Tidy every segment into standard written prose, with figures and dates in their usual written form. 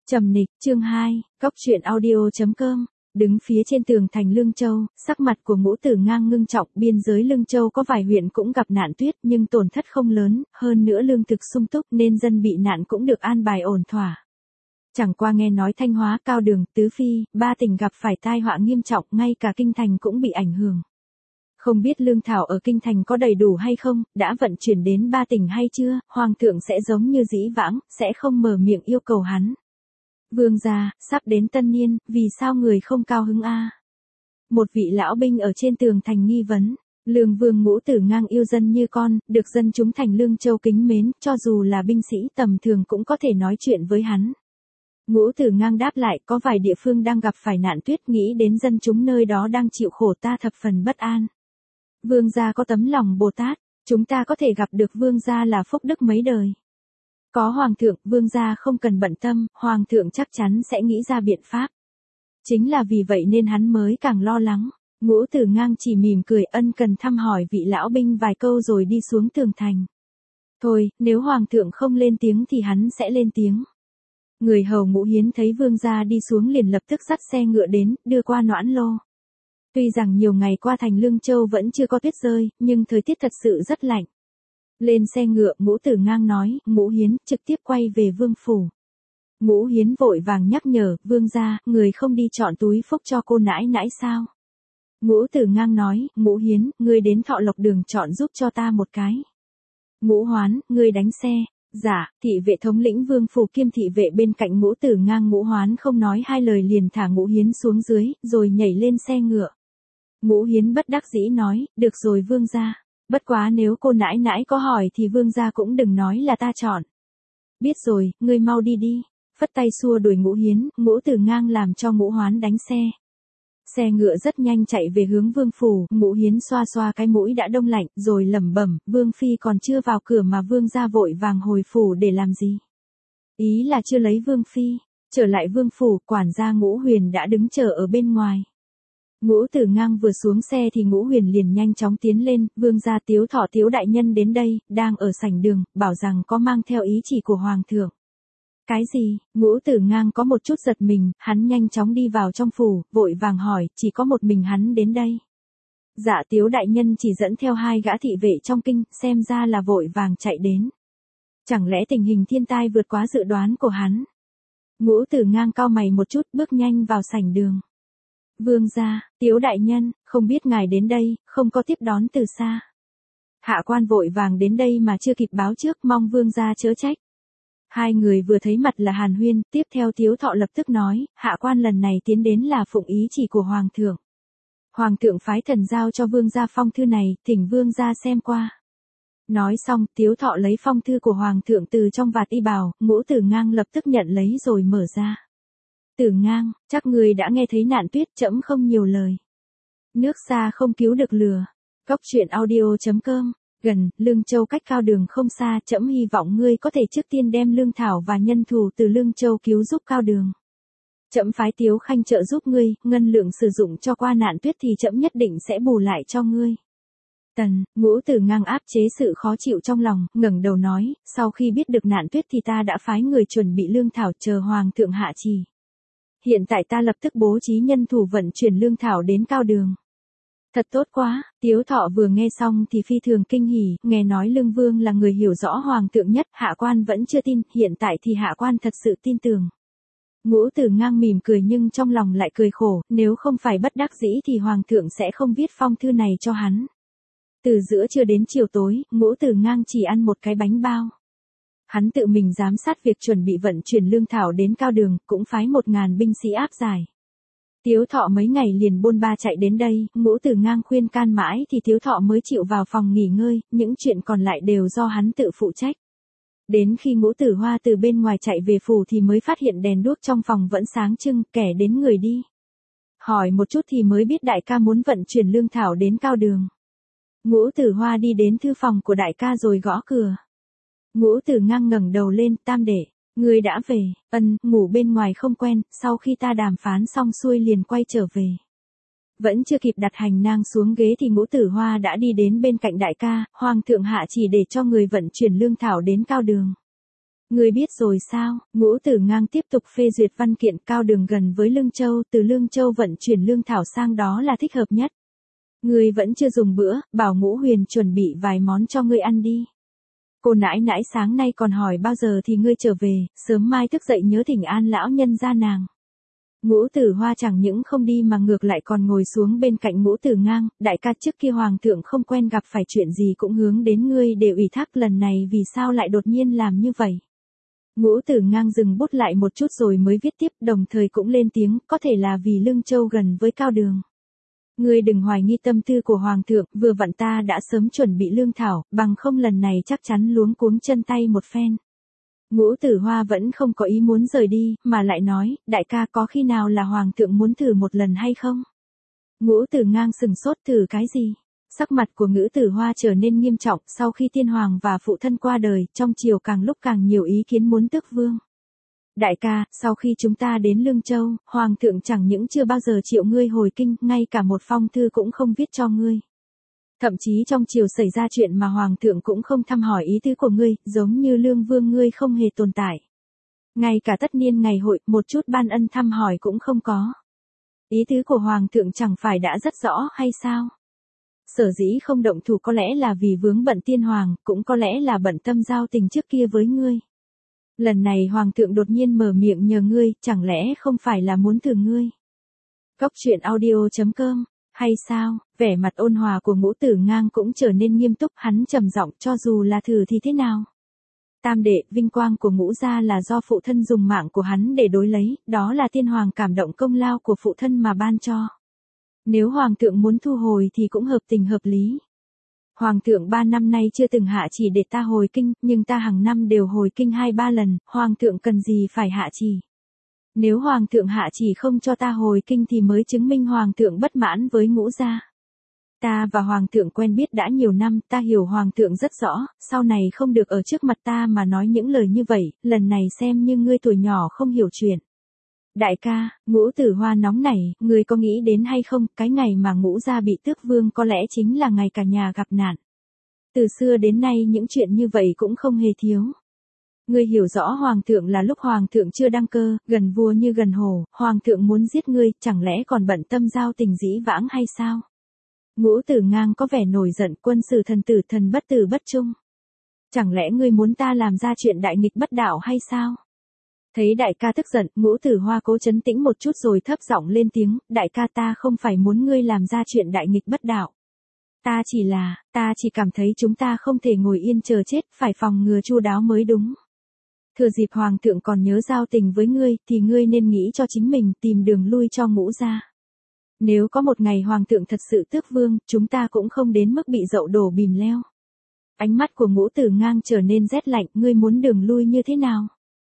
Trầm Nịch, chương 2, Cóc truyện audio.com. Đứng phía trên tường thành Lương Châu, sắc mặt của Ngũ Tử Ngang ngưng trọng. Biên giới Lương Châu có vài huyện cũng gặp nạn tuyết nhưng tổn thất không lớn, hơn nữa lương thực sung túc nên dân bị nạn cũng được an bài ổn thỏa. Chẳng qua nghe nói Thanh Hóa, Cao Đường, Tứ Phi, ba tỉnh gặp phải tai họa nghiêm trọng, ngay cả kinh thành cũng bị ảnh hưởng. Không biết lương thảo ở kinh thành có đầy đủ hay không, đã vận chuyển đến ba tỉnh hay chưa, Hoàng thượng sẽ giống như dĩ vãng, sẽ không mở miệng yêu cầu hắn. Vương gia, sắp đến tân niên, vì sao người không cao hứng a? Một vị lão binh ở trên tường thành nghi vấn. Lương Vương Ngũ Tử Ngang yêu dân như con, được dân chúng thành Lương Châu kính mến, cho dù là binh sĩ tầm thường cũng có thể nói chuyện với hắn. Ngũ Tử Ngang đáp lại, có vài địa phương đang gặp phải nạn tuyết, nghĩ đến dân chúng nơi đó đang chịu khổ, ta thập phần bất an. Vương gia có tấm lòng Bồ Tát, chúng ta có thể gặp được vương gia là phúc đức mấy đời. Có Hoàng thượng, vương gia không cần bận tâm, Hoàng thượng chắc chắn sẽ nghĩ ra biện pháp. Chính là vì vậy nên hắn mới càng lo lắng. Ngũ Tử Ngang chỉ mỉm cười ân cần thăm hỏi vị lão binh vài câu rồi đi xuống tường thành. Thôi, nếu Hoàng thượng không lên tiếng thì hắn sẽ lên tiếng. Người hầu Ngũ Hiến thấy vương gia đi xuống liền lập tức dắt xe ngựa đến, đưa qua Noãn Lô. Tuy rằng nhiều ngày qua thành Lương Châu vẫn chưa có tuyết rơi, nhưng thời tiết thật sự rất lạnh. Lên xe ngựa, Ngũ Tử Ngang nói, Ngũ Hiến, trực tiếp quay về vương phủ. Ngũ Hiến vội vàng nhắc nhở, vương gia, người không đi chọn túi phúc cho cô nãi nãi sao? Ngũ Tử Ngang nói, Ngũ Hiến, người đến Thọ Lộc Đường chọn giúp cho ta một cái. Ngũ Hoán, người đánh xe. Dạ, thị vệ thống lĩnh vương phủ kiêm thị vệ bên cạnh Ngũ Tử Ngang. Ngũ Hoán không nói hai lời liền thả Ngũ Hiến xuống dưới, rồi nhảy lên xe ngựa. Ngũ Hiến bất đắc dĩ nói, được rồi vương gia. Bất quá nếu cô nãi nãi có hỏi thì vương gia cũng đừng nói là ta chọn. Biết rồi, ngươi mau đi đi. Phất tay xua đuổi Ngũ Hiến, Ngũ Tử Ngang làm cho Ngũ Hoán đánh xe. Xe ngựa rất nhanh chạy về hướng vương phủ, Ngũ Hiến xoa xoa cái mũi đã đông lạnh, rồi lẩm bẩm, vương phi còn chưa vào cửa mà vương gia vội vàng hồi phủ để làm gì? Ý là chưa lấy vương phi. Trở lại vương phủ, quản gia Ngũ Huyền đã đứng chờ ở bên ngoài. Ngũ Tử Ngang vừa xuống xe thì Ngũ Huyền liền nhanh chóng tiến lên, vương gia Tiếu Thọ Tiếu đại nhân đến đây, đang ở sảnh đường, bảo rằng có mang theo ý chỉ của Hoàng thượng. Cái gì? Ngũ Tử Ngang có một chút giật mình, hắn nhanh chóng đi vào trong phủ, vội vàng hỏi, chỉ có một mình hắn đến đây. Dạ Tiếu đại nhân chỉ dẫn theo hai gã thị vệ trong kinh, xem ra là vội vàng chạy đến. Chẳng lẽ tình hình thiên tai vượt quá dự đoán của hắn? Ngũ Tử Ngang cau mày một chút, bước nhanh vào sảnh đường. Vương gia, Tiếu đại nhân, không biết ngài đến đây, không có tiếp đón từ xa. Hạ quan vội vàng đến đây mà chưa kịp báo trước, mong vương gia chớ trách. Hai người vừa thấy mặt là hàn huyên, tiếp theo Tiếu Thọ lập tức nói, hạ quan lần này tiến đến là phụng ý chỉ của Hoàng thượng. Hoàng thượng phái thần giao cho vương gia phong thư này, thỉnh vương gia xem qua. Nói xong, Tiếu Thọ lấy phong thư của Hoàng thượng từ trong vạt y bào, Ngũ Tử Ngang lập tức nhận lấy rồi mở ra. Tử Ngang, chắc người đã nghe thấy nạn tuyết, trẫm không nhiều lời. Nước xa không cứu được lửa. Cóc truyện audio.com. Gần, Lương Châu cách Cao Đường không xa, trẫm hy vọng ngươi có thể trước tiên đem lương thảo và nhân thủ từ Lương Châu cứu giúp Cao Đường. Trẫm phái Tiếu Khanh trợ giúp ngươi, ngân lượng sử dụng cho qua nạn tuyết thì trẫm nhất định sẽ bù lại cho ngươi. Ngũ Tử Ngang áp chế sự khó chịu trong lòng, ngẩng đầu nói, sau khi biết được nạn tuyết thì ta đã phái người chuẩn bị lương thảo chờ Hoàng thượng hạ chỉ. Hiện tại ta lập tức bố trí nhân thủ vận chuyển lương thảo đến Cao Đường. Thật tốt quá, Tiếu Thọ vừa nghe xong thì phi thường kinh hỉ, nghe nói Lương Vương là người hiểu rõ Hoàng thượng nhất, hạ quan vẫn chưa tin, hiện tại thì hạ quan thật sự tin tưởng. Ngũ Tử Ngang mỉm cười nhưng trong lòng lại cười khổ, nếu không phải bất đắc dĩ thì Hoàng thượng sẽ không viết phong thư này cho hắn. Từ giữa trưa đến chiều tối, Ngũ Tử Ngang chỉ ăn một cái bánh bao. Hắn tự mình giám sát việc chuẩn bị vận chuyển lương thảo đến Cao Đường, cũng phái 1000 binh sĩ áp giải. Tiếu Thọ mấy ngày liền bôn ba chạy đến đây, Ngũ Tử Ngang khuyên can mãi thì Tiếu Thọ mới chịu vào phòng nghỉ ngơi, những chuyện còn lại đều do hắn tự phụ trách. Đến khi Ngũ Tử Hoa từ bên ngoài chạy về phủ thì mới phát hiện đèn đuốc trong phòng vẫn sáng trưng, kẻ đến người đi. Hỏi một chút thì mới biết đại ca muốn vận chuyển lương thảo đến Cao Đường. Ngũ Tử Hoa đi đến thư phòng của đại ca rồi gõ cửa. Ngũ Tử Ngang ngẩng đầu lên, tam đệ, ngươi đã về, ngủ bên ngoài không quen, sau khi ta đàm phán xong xuôi liền quay trở về. Vẫn chưa kịp đặt hành nang xuống ghế thì Ngũ Tử Hoa đã đi đến bên cạnh đại ca, Hoàng thượng hạ chỉ để cho người vận chuyển lương thảo đến Cao Đường. Ngươi biết rồi sao, Ngũ Tử Ngang tiếp tục phê duyệt văn kiện cao đường gần với Lương Châu, từ Lương Châu vận chuyển lương thảo sang đó là thích hợp nhất. Ngươi vẫn chưa dùng bữa, bảo Ngũ Huyền chuẩn bị vài món cho ngươi ăn đi. Cô nãi nãi sáng nay còn hỏi bao giờ thì ngươi trở về, sớm mai thức dậy nhớ thỉnh an lão nhân gia nàng. Ngũ Tử Hoa chẳng những không đi mà ngược lại còn ngồi xuống bên cạnh Ngũ Tử Ngang, đại ca trước kia hoàng thượng không quen gặp phải chuyện gì cũng hướng đến ngươi để ủy thác, lần này vì sao lại đột nhiên làm như vậy. Ngũ Tử Ngang dừng bút lại một chút rồi mới viết tiếp, đồng thời cũng lên tiếng, có thể là vì Lương Châu gần với cao đường. Ngươi đừng hoài nghi tâm tư của hoàng thượng, vừa vặn ta đã sớm chuẩn bị lương thảo, bằng không lần này chắc chắn luống cuống chân tay một phen. Ngũ Tử Hoa vẫn không có ý muốn rời đi, mà lại nói, đại ca có khi nào là hoàng thượng muốn thử một lần hay không? Ngũ Tử Ngang sừng sốt, thử cái gì? Sắc mặt của Ngũ Tử Hoa trở nên nghiêm trọng, sau khi tiên hoàng và phụ thân qua đời, trong triều càng lúc càng nhiều ý kiến muốn tước vương. Đại ca, sau khi chúng ta đến Lương Châu, hoàng thượng chẳng những chưa bao giờ triệu ngươi hồi kinh, ngay cả một phong thư cũng không viết cho ngươi. Thậm chí trong triều xảy ra chuyện mà hoàng thượng cũng không thăm hỏi ý tứ của ngươi, giống như Lương Vương ngươi không hề tồn tại. Ngay cả tất niên ngày hội, một chút ban ân thăm hỏi cũng không có. Ý tứ của hoàng thượng chẳng phải đã rất rõ hay sao? Sở dĩ không động thủ có lẽ là vì vướng bận tiên hoàng, cũng có lẽ là bận tâm giao tình trước kia với ngươi. Lần này hoàng thượng đột nhiên mở miệng nhờ ngươi, chẳng lẽ không phải là muốn thử ngươi? Cốc truyện audio.com, hay sao? Vẻ mặt ôn hòa của Ngũ Tử Ngang cũng trở nên nghiêm túc, hắn trầm giọng, cho dù là thử thì thế nào? Tam đệ, vinh quang của Ngũ gia là do phụ thân dùng mạng của hắn để đối lấy, đó là tiên hoàng cảm động công lao của phụ thân mà ban cho. Nếu hoàng thượng muốn thu hồi thì cũng hợp tình hợp lý. Hoàng thượng 3 năm nay chưa từng hạ chỉ để ta hồi kinh, nhưng ta hàng năm đều hồi kinh 2-3 lần, hoàng thượng cần gì phải hạ chỉ. Nếu hoàng thượng hạ chỉ không cho ta hồi kinh thì mới chứng minh hoàng thượng bất mãn với Ngũ gia. Ta và hoàng thượng quen biết đã nhiều năm, ta hiểu hoàng thượng rất rõ, sau này không được ở trước mặt ta mà nói những lời như vậy, lần này xem như ngươi tuổi nhỏ không hiểu chuyện. Đại ca, Ngũ Tử Hoa nóng nảy, ngươi có nghĩ đến hay không, cái ngày mà Ngũ gia bị tước vương có lẽ chính là ngày cả nhà gặp nạn. Từ xưa đến nay những chuyện như vậy cũng không hề thiếu. Ngươi hiểu rõ hoàng thượng là lúc hoàng thượng chưa đăng cơ, gần vua như gần hổ, hoàng thượng muốn giết ngươi, chẳng lẽ còn bận tâm giao tình dĩ vãng hay sao? Ngũ Tử Ngang có vẻ nổi giận, quân sử thần tử thần bất tử bất trung. Chẳng lẽ ngươi muốn ta làm ra chuyện đại nghịch bất đạo hay sao? Thấy đại ca tức giận, Ngũ Tử Hoa cố trấn tĩnh một chút rồi thấp giọng lên tiếng, đại ca ta không phải muốn ngươi làm ra chuyện đại nghịch bất đạo. Ta chỉ cảm thấy chúng ta không thể ngồi yên chờ chết, phải phòng ngừa chu đáo mới đúng. Thừa dịp hoàng thượng còn nhớ giao tình với ngươi, thì ngươi nên nghĩ cho chính mình, tìm đường lui cho Ngũ gia. Nếu có một ngày hoàng thượng thật sự tước vương, chúng ta cũng không đến mức bị dậu đổ bìm leo. Ánh mắt của Ngũ Tử Ngang trở nên rét lạnh, ngươi muốn đường lui như thế nào?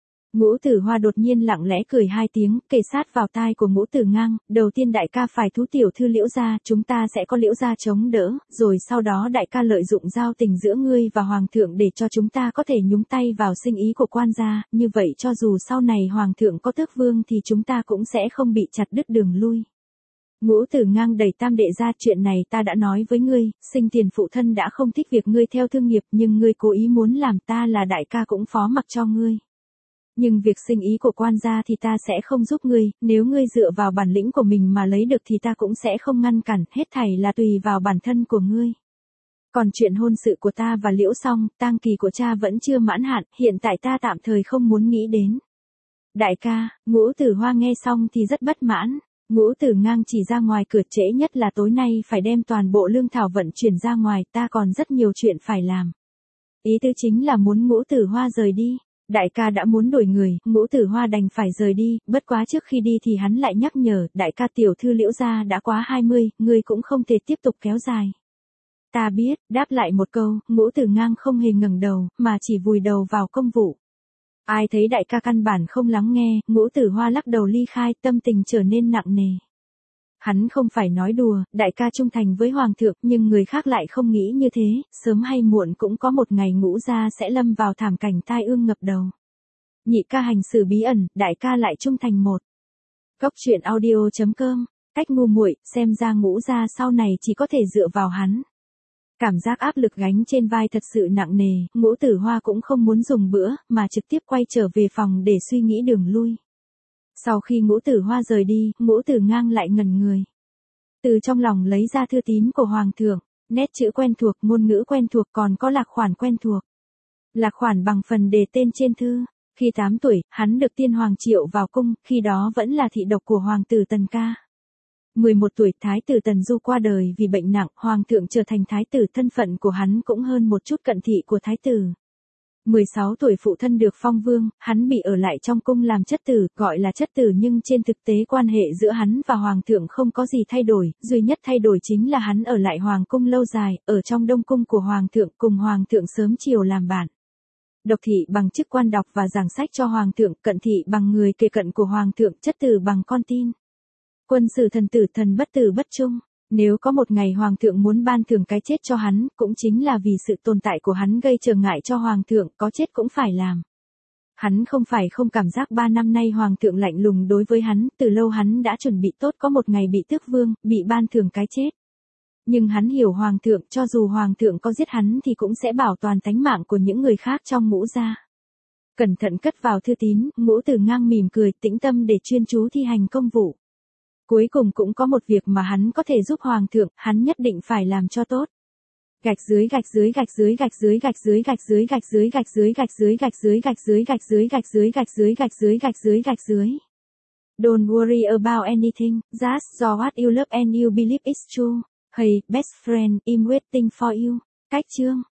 Ngũ Tử Hoa đột nhiên lặng lẽ cười 2 tiếng, kề sát vào tai của Ngũ Tử Ngang, đầu tiên đại ca phải thú tiểu thư Liễu gia, chúng ta sẽ có Liễu gia chống đỡ, rồi sau đó đại ca lợi dụng giao tình giữa ngươi và hoàng thượng để cho chúng ta có thể nhúng tay vào sinh ý của quan gia, như vậy cho dù sau này hoàng thượng có tước vương thì chúng ta cũng sẽ không bị chặt đứt đường lui. Ngũ Tử Ngang đẩy tam đệ ra, chuyện này ta đã nói với ngươi, sinh tiền phụ thân đã không thích việc ngươi theo thương nghiệp, nhưng ngươi cố ý muốn làm, ta là đại ca cũng phó mặc cho ngươi. Nhưng việc sinh ý của quan gia thì ta sẽ không giúp ngươi, nếu ngươi dựa vào bản lĩnh của mình mà lấy được thì ta cũng sẽ không ngăn cản, hết thảy là tùy vào bản thân của ngươi. Còn chuyện hôn sự của ta và Liễu Song, tang kỳ của cha vẫn chưa mãn hạn, hiện tại ta tạm thời không muốn nghĩ đến. Đại ca, Ngũ Tử Hoa nghe xong thì rất bất mãn. Ngũ Tử Ngang chỉ ra ngoài cửa, trễ nhất là tối nay phải đem toàn bộ lương thảo vận chuyển ra ngoài, ta còn rất nhiều chuyện phải làm. Ý tứ chính là muốn Ngũ Tử Hoa rời đi. Đại ca đã muốn đuổi người, Ngũ Tử Hoa đành phải rời đi, bất quá trước khi đi thì hắn lại nhắc nhở, đại ca tiểu thư Liễu gia đã quá 20, ngươi cũng không thể tiếp tục kéo dài. Ta biết, đáp lại một câu, Ngũ Tử Ngang không hề ngẩng đầu, mà chỉ vùi đầu vào công vụ. Ai thấy đại ca căn bản không lắng nghe, Ngũ Tử Hoa lắc đầu ly khai, tâm tình trở nên nặng nề. Hắn không phải nói đùa, đại ca trung thành với hoàng thượng, nhưng người khác lại không nghĩ như thế, sớm hay muộn cũng có một ngày Ngũ gia sẽ lâm vào thảm cảnh tai ương ngập đầu. Nhị ca hành xử bí ẩn, đại ca lại trung thành một. Cốc truyện audio.com, cách ngu muội, xem ra Ngũ gia sau này chỉ có thể dựa vào hắn. Cảm giác áp lực gánh trên vai thật sự nặng nề, Ngũ Tử Hoa cũng không muốn dùng bữa, mà trực tiếp quay trở về phòng để suy nghĩ đường lui. Sau khi Ngũ Tử Hoa rời đi, Ngũ Tử Ngang lại ngẩn người. Từ trong lòng lấy ra thư tín của Hoàng thượng, nét chữ quen thuộc, ngôn ngữ quen thuộc, còn có lạc khoản quen thuộc. Lạc khoản bằng phần đề tên trên thư. Khi 8 tuổi, hắn được tiên hoàng triệu vào cung, khi đó vẫn là thị độc của hoàng tử Tần Ca. 11 tuổi, thái tử Tần Du qua đời vì bệnh nặng, hoàng thượng trở thành thái tử, thân phận của hắn cũng hơn một chút cận thị của thái tử. 16 tuổi phụ thân được phong vương, hắn bị ở lại trong cung làm chất tử, gọi là chất tử nhưng trên thực tế quan hệ giữa hắn và hoàng thượng không có gì thay đổi, duy nhất thay đổi chính là hắn ở lại hoàng cung lâu dài, ở trong đông cung của hoàng thượng, cùng hoàng thượng sớm chiều làm bạn. Độc thị bằng chức quan đọc và giảng sách cho hoàng thượng, cận thị bằng người kề cận của hoàng thượng, chất tử bằng con tin. Quân sử thần tử, thần bất tử bất trung. Nếu có một ngày hoàng thượng muốn ban thưởng cái chết cho hắn, cũng chính là vì sự tồn tại của hắn gây trở ngại cho hoàng thượng, có chết cũng phải làm. Hắn không phải không cảm giác 3 năm nay hoàng thượng lạnh lùng đối với hắn, từ lâu hắn đã chuẩn bị tốt có một ngày bị tước vương, bị ban thưởng cái chết. Nhưng hắn hiểu hoàng thượng, cho dù hoàng thượng có giết hắn thì cũng sẽ bảo toàn tánh mạng của những người khác trong Ngũ gia. Cẩn thận cất vào thư tín, Ngũ Tử Ngang mỉm cười, tĩnh tâm để chuyên chú thi hành công vụ. Cuối cùng cũng có một việc mà hắn có thể giúp hoàng thượng, hắn nhất định phải làm cho tốt. Gạch dưới gạch dưới gạch dưới gạch dưới gạch dưới gạch dưới gạch dưới gạch dưới gạch dưới gạch dưới gạch dưới gạch dưới gạch dưới gạch dưới gạch dưới gạch dưới gạch dưới. Don't worry about anything, just do what you love and you believe it's true. Hey, best friend, I'm waiting for you. Cách chương